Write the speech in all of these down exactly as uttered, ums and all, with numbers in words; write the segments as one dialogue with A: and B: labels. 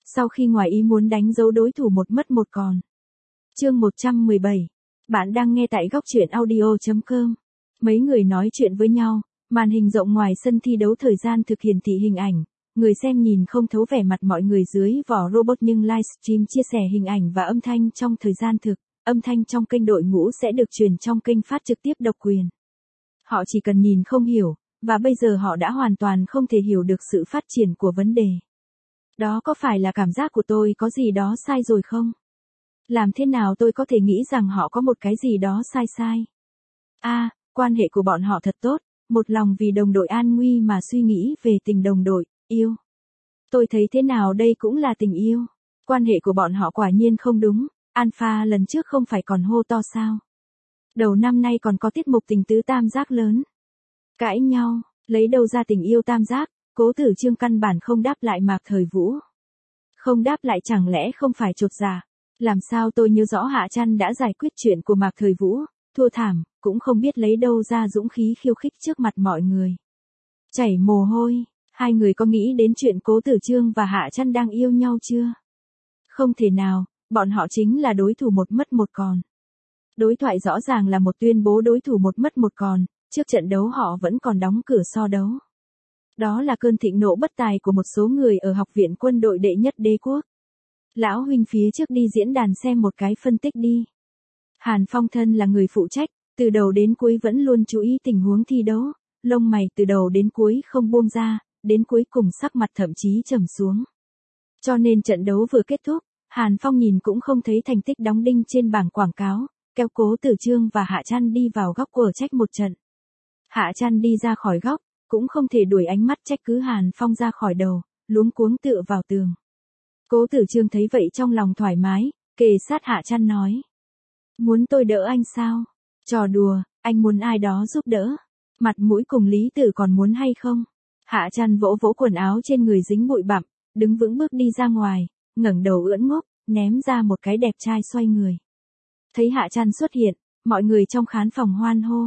A: Sau khi ngoài ý muốn đánh dấu đối thủ một mất một còn. Chương một trăm mười bảy. Bạn đang nghe tại góc truyện audio chấm com. Mấy người nói chuyện với nhau, màn hình rộng ngoài sân thi đấu thời gian thực hiển thị hình ảnh. Người xem nhìn không thấu vẻ mặt mọi người dưới vỏ robot nhưng livestream chia sẻ hình ảnh và âm thanh trong thời gian thực. Âm thanh trong kênh đội ngũ sẽ được truyền trong kênh phát trực tiếp độc quyền. Họ chỉ cần nhìn không hiểu, và bây giờ họ đã hoàn toàn không thể hiểu được sự phát triển của vấn đề. Đó có phải là cảm giác của tôi có gì đó sai rồi không? Làm thế nào tôi có thể nghĩ rằng họ có một cái gì đó sai sai? A, à, quan hệ của bọn họ thật tốt, một lòng vì đồng đội an nguy mà suy nghĩ về tình đồng đội, yêu. Tôi thấy thế nào đây cũng là tình yêu. Quan hệ của bọn họ quả nhiên không đúng, Alpha lần trước không phải còn hô to sao? Đầu năm nay còn có tiết mục tình tứ tam giác lớn. Cãi nhau, lấy đâu ra tình yêu tam giác, Cố Tử Chương căn bản không đáp lại Mạc Thời Vũ. Không đáp lại chẳng lẽ không phải chột dạ? Làm sao tôi nhớ rõ Hạ Trăn đã giải quyết chuyện của Mạc Thời Vũ, thua thảm, cũng không biết lấy đâu ra dũng khí khiêu khích trước mặt mọi người. Chảy mồ hôi, hai người có nghĩ đến chuyện Cố Tử Chương và Hạ Trăn đang yêu nhau chưa? Không thể nào, bọn họ chính là đối thủ một mất một còn. Đối thoại rõ ràng là một tuyên bố đối thủ một mất một còn, trước trận đấu họ vẫn còn đóng cửa so đấu. Đó là cơn thịnh nộ bất tài của một số người ở Học viện Quân đội Đệ Nhất Đế Quốc. Lão huynh phía trước đi diễn đàn xem một cái phân tích đi. Hàn Phong thân là người phụ trách, từ đầu đến cuối vẫn luôn chú ý tình huống thi đấu, lông mày từ đầu đến cuối không buông ra, đến cuối cùng sắc mặt thậm chí trầm xuống. Cho nên trận đấu vừa kết thúc, Hàn Phong nhìn cũng không thấy thành tích đóng đinh trên bảng quảng cáo, kéo Cố Tử Chương và Hạ Trăn đi vào góc của trách một trận. Hạ Trăn đi ra khỏi góc, cũng không thể đuổi ánh mắt trách cứ Hàn Phong ra khỏi đầu, luống cuống tựa vào tường. Cố Tử Chương thấy vậy trong lòng thoải mái, kề sát Hạ Trăn nói. Muốn tôi đỡ anh sao? Trò đùa, anh muốn ai đó giúp đỡ. Mặt mũi cùng Lý Tử còn muốn hay không? Hạ Trăn vỗ vỗ quần áo trên người dính bụi bặm, đứng vững bước đi ra ngoài, ngẩng đầu ưỡn ngốc, ném ra một cái đẹp trai xoay người. Thấy Hạ Trăn xuất hiện, mọi người trong khán phòng hoan hô.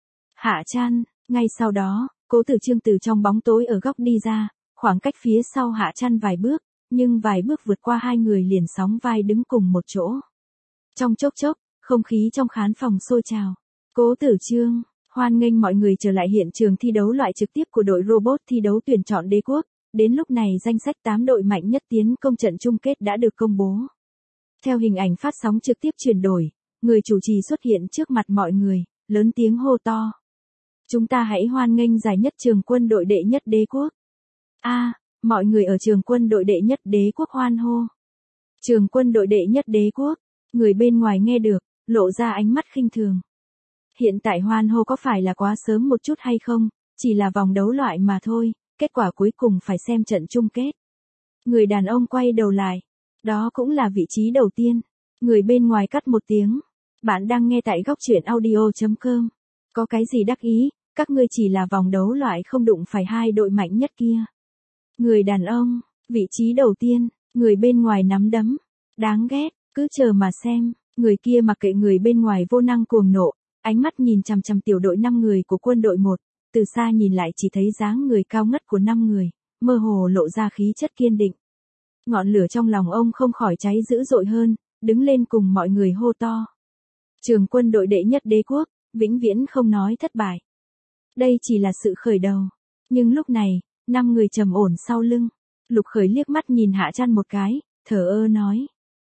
A: Hạ Trăn, ngay sau đó, Cố Tử Chương từ trong bóng tối ở góc đi ra, khoảng cách phía sau Hạ Trăn vài bước, nhưng vài bước vượt qua hai người liền sóng vai đứng cùng một chỗ. Trong chốc chốc, không khí trong khán phòng sôi trào. Cố Tử Chương, hoan nghênh mọi người trở lại hiện trường thi đấu loại trực tiếp của đội robot thi đấu tuyển chọn đế quốc. Đến lúc này danh sách tám đội mạnh nhất tiến công trận chung kết đã được công bố. Theo hình ảnh phát sóng trực tiếp chuyển đổi, người chủ trì xuất hiện trước mặt mọi người, lớn tiếng hô to. Chúng ta hãy hoan nghênh giải nhất trường quân đội đệ nhất đế quốc. A, à, mọi người ở trường quân đội đệ nhất đế quốc hoan hô. Trường quân đội đệ nhất đế quốc, người bên ngoài nghe được, lộ ra ánh mắt khinh thường. Hiện tại hoan hô có phải là quá sớm một chút hay không, chỉ là vòng đấu loại mà thôi, kết quả cuối cùng phải xem trận chung kết. Người đàn ông quay đầu lại, đó cũng là vị trí đầu tiên. Người bên ngoài cắt một tiếng. Bạn đang nghe tại góc truyện audio chấm com. Có cái gì đắc ý, các ngươi chỉ là vòng đấu loại không đụng phải hai đội mạnh nhất kia. Người đàn ông, vị trí đầu tiên, người bên ngoài nắm đấm. Đáng ghét, cứ chờ mà xem. Người kia mặc kệ người bên ngoài vô năng cuồng nộ, ánh mắt nhìn chằm chằm tiểu đội năm người của quân đội một, từ xa nhìn lại chỉ thấy dáng người cao ngất của năm người, mơ hồ lộ ra khí chất kiên định. Ngọn lửa trong lòng ông không khỏi cháy dữ dội hơn, đứng lên cùng mọi người hô to. Trường quân đội đệ nhất đế quốc, vĩnh viễn không nói thất bại. Đây chỉ là sự khởi đầu. Nhưng lúc này, năm người trầm ổn sau lưng. Lục Khởi liếc mắt nhìn Hạ Trăn một cái, thở ơ nói.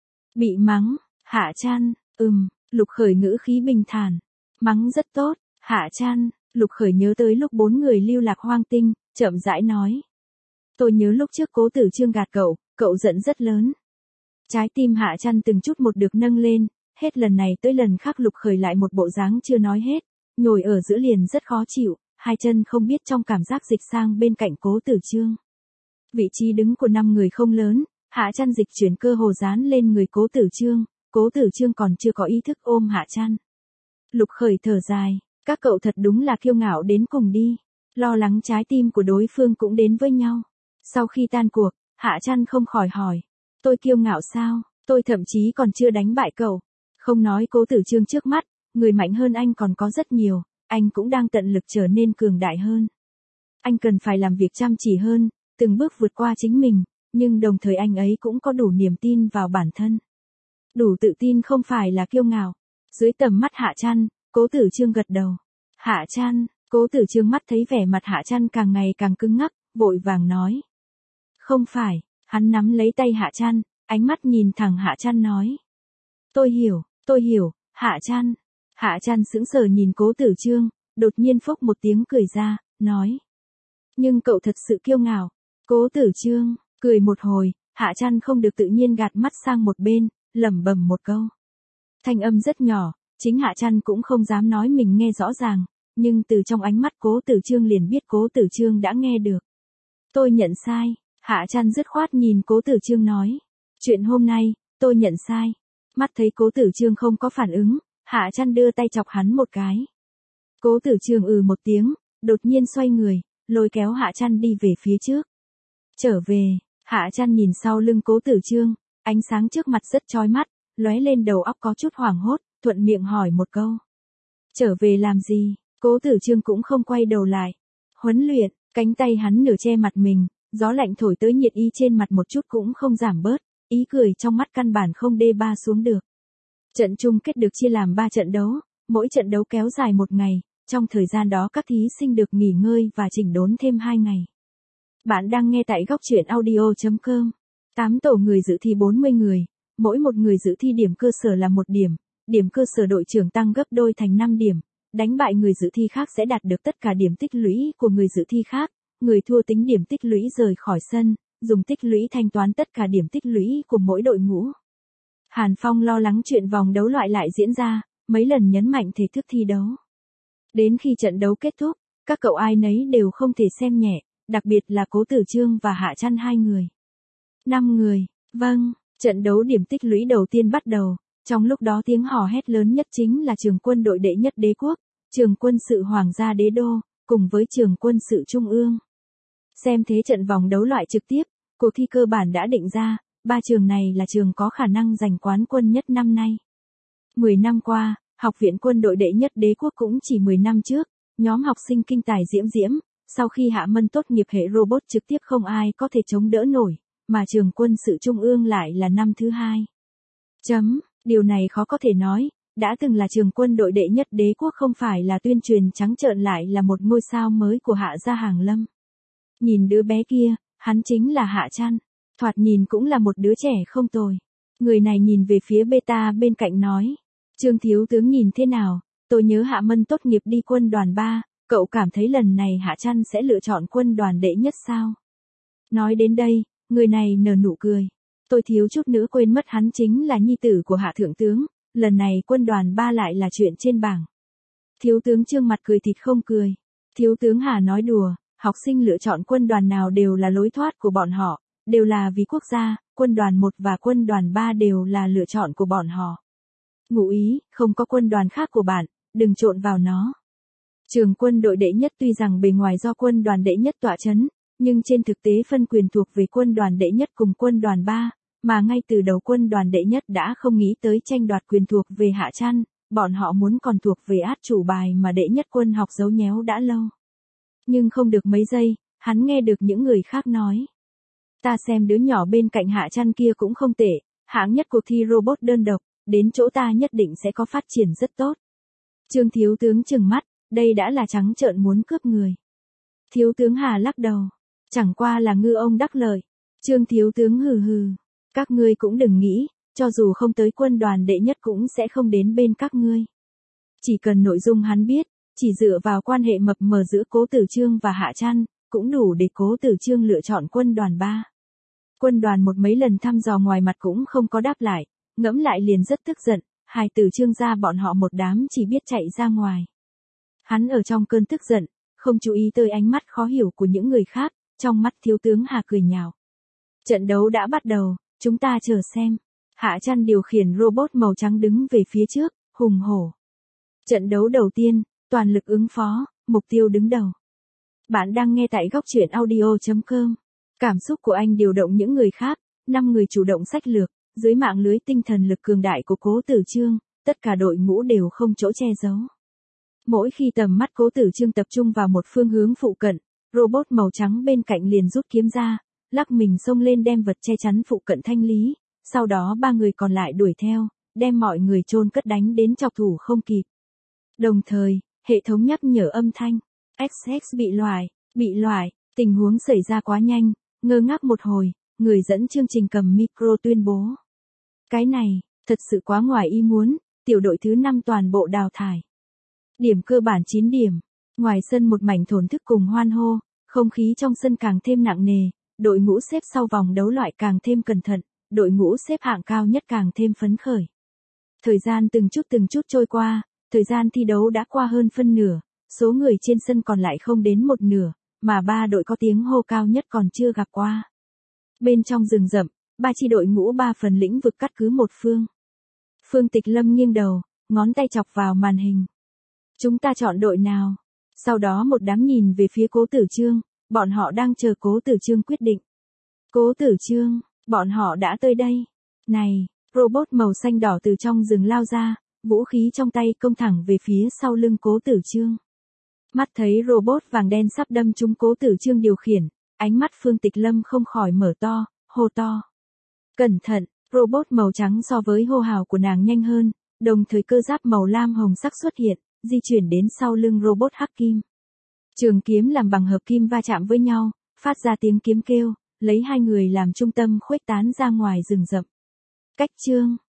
A: Bị mắng, Hạ Trăn, ừm, Lục Khởi ngữ khí bình thản. Mắng rất tốt, Hạ Trăn, Lục Khởi nhớ tới lúc bốn người lưu lạc hoang tinh, chậm rãi nói. Tôi nhớ lúc trước Cố Tử Chương gạt cậu, cậu giận rất lớn. Trái tim Hạ Trăn từng chút một được nâng lên, hết lần này tới lần khác Lục Khởi lại một bộ dáng chưa nói hết, nhồi ở giữa liền rất khó chịu, hai chân không biết trong cảm giác dịch sang bên cạnh Cố Tử Chương. Vị trí đứng của năm người không lớn, Hạ Trăn dịch chuyển cơ hồ dán lên người Cố Tử Chương, Cố Tử Chương còn chưa có ý thức ôm Hạ Trăn. Lục Khởi thở dài, các cậu thật đúng là kiêu ngạo đến cùng đi, lo lắng trái tim của đối phương cũng đến với nhau. Sau khi tan cuộc, Hạ Trăn không khỏi hỏi, tôi kiêu ngạo sao, tôi thậm chí còn chưa đánh bại cậu. Không nói Cố Tử Chương trước mắt, người mạnh hơn anh còn có rất nhiều, anh cũng đang tận lực trở nên cường đại hơn. Anh cần phải làm việc chăm chỉ hơn, từng bước vượt qua chính mình, nhưng đồng thời anh ấy cũng có đủ niềm tin vào bản thân. Đủ tự tin không phải là kiêu ngạo. Dưới tầm mắt Hạ Trăn, Cố Tử Trương gật đầu. Hạ Trăn, Cố Tử Trương mắt thấy vẻ mặt Hạ Trăn càng ngày càng cứng ngắc, vội vàng nói. Không phải, hắn nắm lấy tay Hạ Trăn, ánh mắt nhìn thẳng Hạ Trăn nói. Tôi hiểu, tôi hiểu, Hạ Trăn. Hạ Trăn sững sờ nhìn Cố Tử Trương, đột nhiên phốc một tiếng cười ra, nói. Nhưng cậu thật sự kiêu ngạo. Cố Tử Trương, cười một hồi, Hạ Trăn không được tự nhiên gạt mắt sang một bên, lẩm bẩm một câu. Thanh âm rất nhỏ, chính Hạ Trăn cũng không dám nói mình nghe rõ ràng, nhưng từ trong ánh mắt Cố Tử Trương liền biết Cố Tử Trương đã nghe được. Tôi nhận sai, Hạ Trăn dứt khoát nhìn Cố Tử Trương nói. Chuyện hôm nay, tôi nhận sai. Mắt thấy Cố Tử Trương không có phản ứng, Hạ Trăn đưa tay chọc hắn một cái. Cố Tử Trương ừ một tiếng, đột nhiên xoay người, lôi kéo Hạ Trăn đi về phía trước. Trở về, Hạ Trăn nhìn sau lưng Cố Tử Trương, ánh sáng trước mặt rất chói mắt, lóe lên đầu óc có chút hoảng hốt, thuận miệng hỏi một câu. Trở về làm gì? Cố Tử Trương cũng không quay đầu lại. Huấn luyện, cánh tay hắn nửa che mặt mình, gió lạnh thổi tới nhiệt ý trên mặt một chút cũng không giảm bớt, ý cười trong mắt căn bản không đê ba xuống được. Trận chung kết được chia làm ba trận đấu, mỗi trận đấu kéo dài một ngày, trong thời gian đó các thí sinh được nghỉ ngơi và chỉnh đốn thêm hai ngày. Bạn đang nghe tại góc truyện audio chấm com. tám tổ người dự thi bốn mươi người, mỗi một người dự thi điểm cơ sở là một điểm, điểm cơ sở đội trưởng tăng gấp đôi thành năm điểm, đánh bại người dự thi khác sẽ đạt được tất cả điểm tích lũy của người dự thi khác, người thua tính điểm tích lũy rời khỏi sân, dùng tích lũy thanh toán tất cả điểm tích lũy của mỗi đội ngũ. Hàn Phong lo lắng chuyện vòng đấu loại lại diễn ra, mấy lần nhấn mạnh thể thức thi đấu. Đến khi trận đấu kết thúc, các cậu ai nấy đều không thể xem nhẹ, đặc biệt là Cố Tử Trương và Hạ Trăn hai người. Năm người, vâng, trận đấu điểm tích lũy đầu tiên bắt đầu, trong lúc đó tiếng hò hét lớn nhất chính là trường quân đội đệ nhất đế quốc, trường quân sự hoàng gia đế đô, cùng với trường quân sự trung ương. Xem thế trận vòng đấu loại trực tiếp, cuộc thi cơ bản đã định ra, ba trường này là trường có khả năng giành quán quân nhất năm nay. mười năm qua, Học viện quân đội đệ nhất đế quốc cũng chỉ mười năm trước, nhóm học sinh kinh tài diễm diễm, sau khi Hạ Mân tốt nghiệp hệ robot trực tiếp không ai có thể chống đỡ nổi, mà trường quân sự trung ương lại là năm thứ hai. Chấm, điều này khó có thể nói, đã từng là trường quân đội đệ nhất đế quốc không phải là tuyên truyền trắng trợn lại là một ngôi sao mới của Hạ gia Hàng Lâm. Nhìn đứa bé kia, hắn chính là Hạ Trăn, thoạt nhìn cũng là một đứa trẻ không tồi. Người này nhìn về phía beta bên cạnh nói. Trương thiếu tướng nhìn thế nào, tôi nhớ Hạ Mân tốt nghiệp đi quân đoàn ba, cậu cảm thấy lần này Hạ Trăn sẽ lựa chọn quân đoàn đệ nhất sao? Nói đến đây, người này nở nụ cười. Tôi thiếu chút nữa quên mất hắn chính là nhi tử của Hạ thượng tướng, lần này quân đoàn ba lại là chuyện trên bảng. Thiếu tướng Trương mặt cười thịt không cười. Thiếu tướng Hà nói đùa, học sinh lựa chọn quân đoàn nào đều là lối thoát của bọn họ, đều là vì quốc gia, quân đoàn một và quân đoàn ba đều là lựa chọn của bọn họ. Ngụ ý, không có quân đoàn khác của bạn, đừng trộn vào nó. Trường quân đội đệ nhất tuy rằng bề ngoài do quân đoàn đệ nhất tọa chấn, nhưng trên thực tế phân quyền thuộc về quân đoàn đệ nhất cùng quân đoàn ba, mà ngay từ đầu quân đoàn đệ nhất đã không nghĩ tới tranh đoạt quyền thuộc về Hạ Trăn, bọn họ muốn còn thuộc về át chủ bài mà đệ nhất quân học giấu nhéo đã lâu. Nhưng không được mấy giây, hắn nghe được những người khác nói. Ta xem đứa nhỏ bên cạnh Hạ Trăn kia cũng không tệ, hạng nhất cuộc thi robot đơn độc, đến chỗ ta nhất định sẽ có phát triển rất tốt. Trương thiếu tướng trừng mắt, đây đã là trắng trợn muốn cướp người. Thiếu tướng Hà lắc đầu, chẳng qua là ngư ông đắc lợi. Trương thiếu tướng hừ hừ, các ngươi cũng đừng nghĩ, cho dù không tới quân đoàn đệ nhất cũng sẽ không đến bên các ngươi. Chỉ cần nội dung hắn biết, chỉ dựa vào quan hệ mập mờ giữa Cố Tử Trương và Hạ Trăn, cũng đủ để Cố Tử Trương lựa chọn quân đoàn ba. Quân đoàn một mấy lần thăm dò ngoài mặt cũng không có đáp lại, ngẫm lại liền rất tức giận, hài tử Trương gia bọn họ một đám chỉ biết chạy ra ngoài. Hắn ở trong cơn tức giận, không chú ý tới ánh mắt khó hiểu của những người khác, trong mắt thiếu tướng Hà cười nhạo. Trận đấu đã bắt đầu, chúng ta chờ xem. Hạ Trăn điều khiển robot màu trắng đứng về phía trước, hùng hổ. Trận đấu đầu tiên, toàn lực ứng phó, mục tiêu đứng đầu. Bạn đang nghe tại góc truyện audio chấm com. Cảm xúc của anh điều động những người khác, năm người chủ động sách lược, dưới mạng lưới tinh thần lực cường đại của Cố Tử Trương, tất cả đội ngũ đều không chỗ che giấu. Mỗi khi tầm mắt Cố Tử Trương tập trung vào một phương hướng phụ cận, robot màu trắng bên cạnh liền rút kiếm ra, lắc mình xông lên đem vật che chắn phụ cận thanh lý, sau đó ba người còn lại đuổi theo, đem mọi người chôn cất đánh đến chọc thủ không kịp. Đồng thời, hệ thống nhắc nhở âm thanh, ích ích bị loại, bị loại, tình huống xảy ra quá nhanh, ngơ ngác một hồi, người dẫn chương trình cầm micro tuyên bố. Cái này, thật sự quá ngoài ý muốn, tiểu đội thứ năm toàn bộ đào thải. Điểm cơ bản chín điểm, ngoài sân một mảnh thổn thức cùng hoan hô, không khí trong sân càng thêm nặng nề, đội ngũ xếp sau vòng đấu loại càng thêm cẩn thận, đội ngũ xếp hạng cao nhất càng thêm phấn khởi. Thời gian từng chút từng chút trôi qua, thời gian thi đấu đã qua hơn phân nửa, số người trên sân còn lại không đến một nửa, mà ba đội có tiếng hô cao nhất còn chưa gặp qua. Bên trong rừng rậm, ba chi đội ngũ ba phần lĩnh vực cắt cứ một phương. Phương Tịch Lâm nghiêng đầu, ngón tay chọc vào màn hình. Chúng ta chọn đội nào? Sau đó một đám nhìn về phía Cố Tử Chương, bọn họ đang chờ Cố Tử Chương quyết định. Cố Tử Chương, bọn họ đã tới đây. Này, robot màu xanh đỏ từ trong rừng lao ra, vũ khí trong tay công thẳng về phía sau lưng Cố Tử Chương. Mắt thấy robot vàng đen sắp đâm trúng Cố Tử Chương điều khiển, ánh mắt Phương Tịch Lâm không khỏi mở to, hô to. Cẩn thận, robot màu trắng so với hô hào của nàng nhanh hơn, đồng thời cơ giáp màu lam hồng sắc xuất hiện, di chuyển đến sau lưng robot hắc kim. Trường kiếm làm bằng hợp kim va chạm với nhau, phát ra tiếng kiếm kêu, lấy hai người làm trung tâm khuếch tán ra ngoài rừng rậm. Cách chương